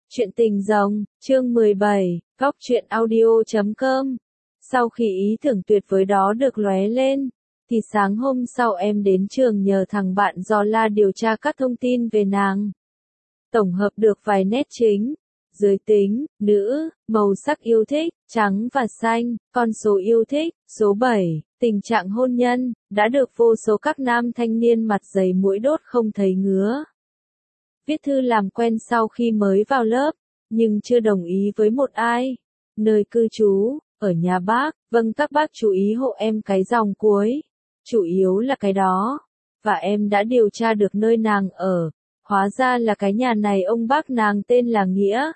Chuyện tình rồng, chương 17, góc truyện audio.com. Sau khi ý tưởng tuyệt vời đó được lóe lên, thì sáng hôm sau em đến trường nhờ thằng bạn dò la điều tra các thông tin về nàng. Tổng hợp được vài nét chính: giới tính, nữ, màu sắc yêu thích, trắng và xanh, con số yêu thích, số 7, tình trạng hôn nhân, đã được vô số các nam thanh niên mặt dày mũi đốt không thấy ngứa. Viết thư làm quen sau khi mới vào lớp, nhưng chưa đồng ý với một ai. Nơi cư trú, ở nhà bác, vâng các bác chú ý hộ em cái dòng cuối. Chủ yếu là cái đó. Và em đã điều tra được nơi nàng ở. Hóa ra là cái nhà này ông bác nàng tên là Nghĩa.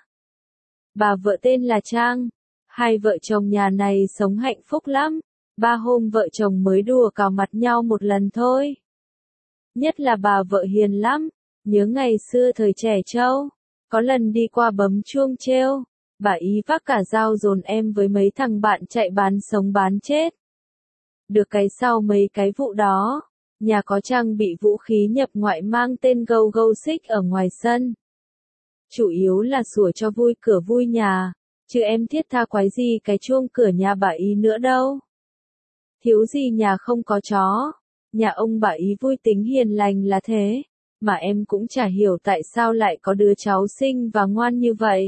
Bà vợ tên là Trang. Hai vợ chồng nhà này sống hạnh phúc lắm. 3 hôm vợ chồng mới đùa cào mặt nhau một lần thôi. Nhất là bà vợ hiền lắm. Nhớ ngày xưa thời trẻ trâu, có lần đi qua bấm chuông treo, bà ý vác cả dao dồn em với mấy thằng bạn chạy bán sống bán chết. Được cái sau mấy cái vụ đó, nhà có trang bị vũ khí nhập ngoại mang tên Go Go Six ở ngoài sân. Chủ yếu là sủa cho vui cửa vui nhà, chứ em thiết tha quái gì cái chuông cửa nhà bà ý nữa đâu. Thiếu gì nhà không có chó, nhà ông bà ý vui tính hiền lành là thế. Mà em cũng chả hiểu tại sao lại có đứa cháu xinh và ngoan như vậy.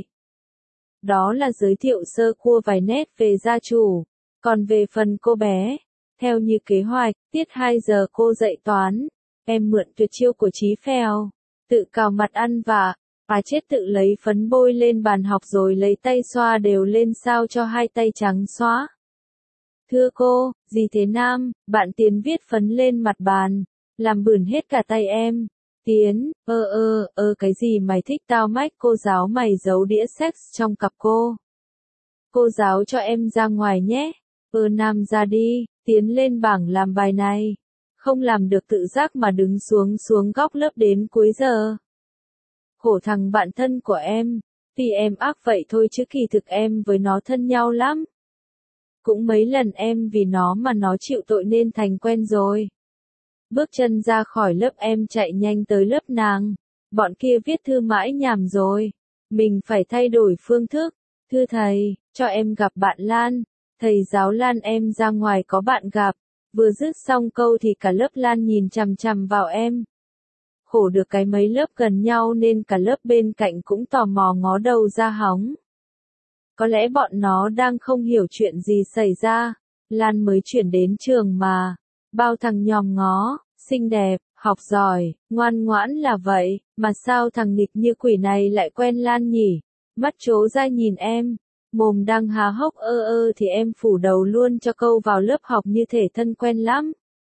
Đó là giới thiệu sơ qua vài nét về gia chủ. Còn về phần cô bé, theo như kế hoạch, tiết 2 giờ cô dạy toán. Em mượn tuyệt chiêu của Chí Phèo, tự cào mặt ăn vạ, bà chết tự lấy phấn bôi lên bàn học rồi lấy tay xoa đều lên sao cho hai tay trắng xóa. Thưa cô, gì thế Nam, bạn Tiến viết phấn lên mặt bàn, làm bẩn hết cả tay em. Tiến, cái gì mày thích tao mách cô giáo mày giấu đĩa sex trong cặp cô. Cô giáo cho em ra ngoài nhé. Nam ra đi, Tiến lên bảng làm bài này. Không làm được tự giác mà đứng xuống góc lớp đến cuối giờ. Khổ thằng bạn thân của em, vì em ác vậy thôi chứ kỳ thực em với nó thân nhau lắm. Cũng mấy lần em vì nó mà nó chịu tội nên thành quen rồi. Bước chân ra khỏi lớp em chạy nhanh tới lớp nàng. Bọn kia viết thư mãi nhảm rồi. Mình phải thay đổi phương thức. Thưa thầy, cho em gặp bạn Lan. Thầy giáo Lan em ra ngoài có bạn gặp. Vừa dứt xong câu thì cả lớp Lan nhìn chằm chằm vào em. Khổ được cái mấy lớp gần nhau nên cả lớp bên cạnh cũng tò mò ngó đầu ra hóng. Có lẽ bọn nó đang không hiểu chuyện gì xảy ra. Lan mới chuyển đến trường mà. Bao thằng nhòm ngó, xinh đẹp, học giỏi, ngoan ngoãn là vậy, mà sao thằng nghịch như quỷ này lại quen Lan nhỉ? Mắt trố ra nhìn em, mồm đang há hốc thì em phủ đầu luôn cho câu vào lớp học như thể thân quen lắm.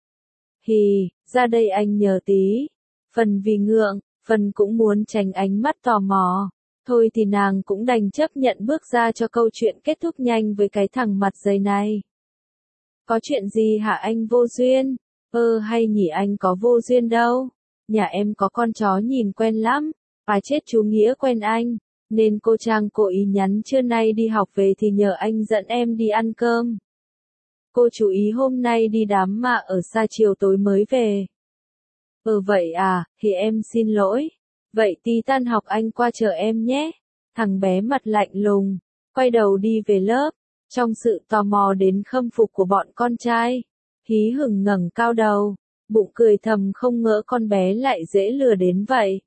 Hì, ra đây anh nhờ tí. Phần vì ngượng, phần cũng muốn tránh ánh mắt tò mò. Thôi thì nàng cũng đành chấp nhận bước ra cho câu chuyện kết thúc nhanh với cái thằng mặt dày này. Có chuyện gì hả anh vô duyên? Hay nhỉ anh có vô duyên đâu. Nhà em có con chó nhìn quen lắm. Chết chú Nghĩa quen anh. Nên cô Trang cố ý nhắn trưa nay đi học về thì nhờ anh dẫn em đi ăn cơm. Cô chú ý hôm nay đi đám mà ở xa chiều tối mới về. Vậy à, thì em xin lỗi. Vậy tí tan học anh qua chờ em nhé. Thằng bé mặt lạnh lùng, quay đầu đi về lớp. Trong sự tò mò đến khâm phục của bọn con trai, hí hửng ngẩng cao đầu, bụng cười thầm không ngỡ con bé lại dễ lừa đến vậy.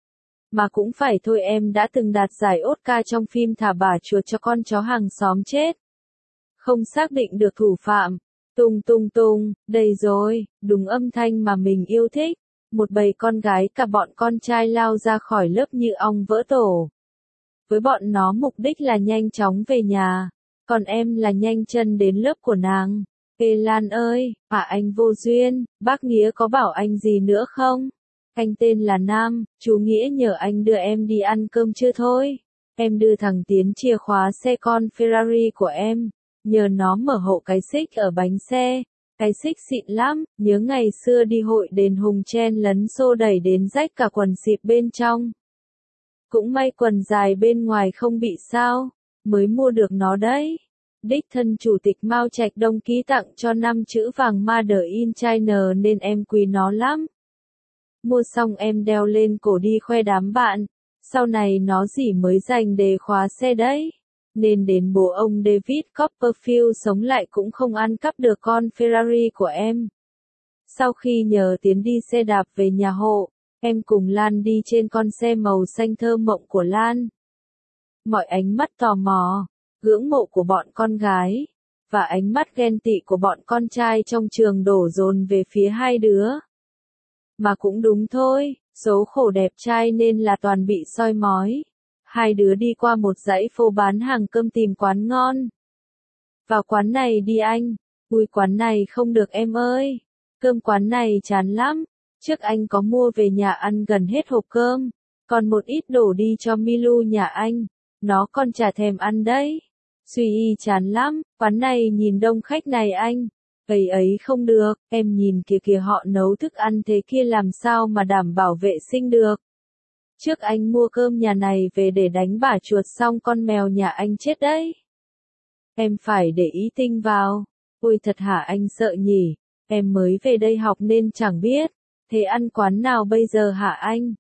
Mà cũng phải thôi em đã từng đạt giải Oscar trong phim Thả Bả Chuột cho con chó hàng xóm chết. Không xác định được thủ phạm. Tung, đây rồi, đúng âm thanh mà mình yêu thích. Một bầy con gái cả bọn con trai lao ra khỏi lớp như ong vỡ tổ. Với bọn nó mục đích là nhanh chóng về nhà. Còn em là nhanh chân đến lớp của nàng. Ê Lan ơi, anh vô duyên, bác Nghĩa có bảo anh gì nữa không? Anh tên là Nam, chú Nghĩa nhờ anh đưa em đi ăn cơm chưa thôi. Em đưa thằng Tiến chìa khóa xe con Ferrari của em, nhờ nó mở hộ cái xích ở bánh xe. Cái xích xịn lắm, nhớ ngày xưa đi hội đền Hùng chen lấn xô đẩy đến rách cả quần xịp bên trong. Cũng may quần dài bên ngoài không bị sao, mới mua được nó đấy. Đích thân chủ tịch Mao Trạch Đông ký tặng cho 5 chữ vàng Made in China nên em quý nó lắm. Mua xong em đeo lên cổ đi khoe đám bạn. Sau này nó gì mới dành để khóa xe đấy. Nên đến bố ông David Copperfield sống lại cũng không ăn cắp được con Ferrari của em. Sau khi nhờ Tiến đi xe đạp về nhà hộ, em cùng Lan đi trên con xe màu xanh thơ mộng của Lan. Mọi ánh mắt tò mò, ngưỡng mộ của bọn con gái, và ánh mắt ghen tị của bọn con trai trong trường đổ dồn về phía hai đứa. Mà cũng đúng thôi, số khổ đẹp trai nên là toàn bị soi mói. Hai đứa đi qua một dãy phố bán hàng cơm tìm quán ngon. Vào quán này đi anh. Ui quán này không được em ơi. Cơm quán này chán lắm. Trước anh có mua về nhà ăn gần hết hộp cơm. Còn một ít đổ đi cho Milu nhà anh. Nó còn chả thèm ăn đấy. Suy y chán lắm. Quán này nhìn đông khách này anh. Ấy ấy không được. Em nhìn kìa kìa họ nấu thức ăn thế kia làm sao mà đảm bảo vệ sinh được. Trước anh mua cơm nhà này về để đánh bả chuột xong con mèo nhà anh chết đấy. Em phải để ý tinh vào. Ôi thật hả anh sợ nhỉ. Em mới về đây học nên chẳng biết. Thế ăn quán nào bây giờ hả anh?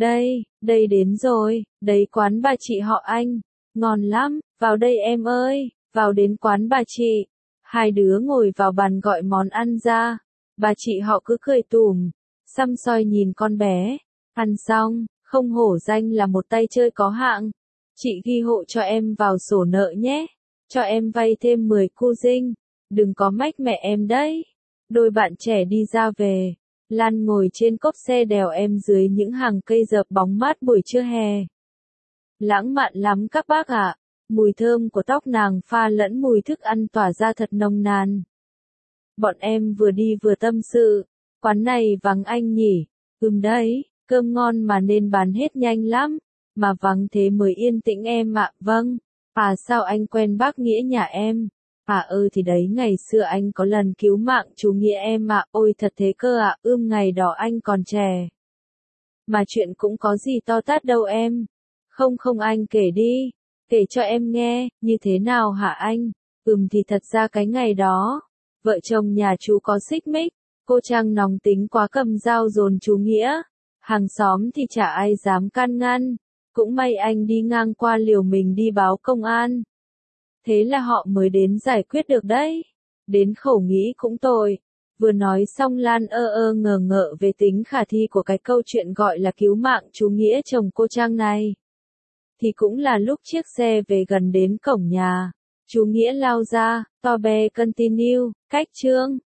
Đây đến rồi. Đấy quán bà chị họ anh. Ngon lắm. Vào đây em ơi. Vào đến quán bà chị. Hai đứa ngồi vào bàn gọi món ăn ra. Bà chị họ cứ cười tủm. Săm soi nhìn con bé. Ăn xong. Không hổ danh là một tay chơi có hạng. Chị ghi hộ cho em vào sổ nợ nhé. Cho em vay thêm 10 cu dinh. Đừng có mách mẹ em đấy. Đôi bạn trẻ đi ra về. Lan ngồi trên cốp xe đèo em dưới những hàng cây dợp bóng mát buổi trưa hè. Lãng mạn lắm các bác ạ. Mùi thơm của tóc nàng pha lẫn mùi thức ăn tỏa ra thật nồng nàn. Bọn em vừa đi vừa tâm sự. Quán này vắng anh nhỉ? Đấy. Cơm ngon mà nên bán hết nhanh lắm, mà vắng thế mới yên tĩnh em ạ. Vâng, sao anh quen bác Nghĩa nhà em? Thì đấy ngày xưa anh có lần cứu mạng chú Nghĩa em ạ. Ôi thật thế cơ ạ. Ngày đó anh còn trẻ. Mà chuyện cũng có gì to tát đâu em. Không anh kể đi, kể cho em nghe, như thế nào hả anh? Thì thật ra cái ngày đó, vợ chồng nhà chú có xích mích, cô Trang nóng tính quá cầm dao dồn chú Nghĩa. Hàng xóm thì chả ai dám can ngăn, cũng may anh đi ngang qua liều mình đi báo công an. Thế là họ mới đến giải quyết được đấy. Đến khẩu nghĩ cũng tội. Vừa nói xong Lan ngờ ngợ về tính khả thi của cái câu chuyện gọi là cứu mạng chú Nghĩa chồng cô Trang này. Thì cũng là lúc chiếc xe về gần đến cổng nhà. Chú Nghĩa lao ra, to be continue, cách chương.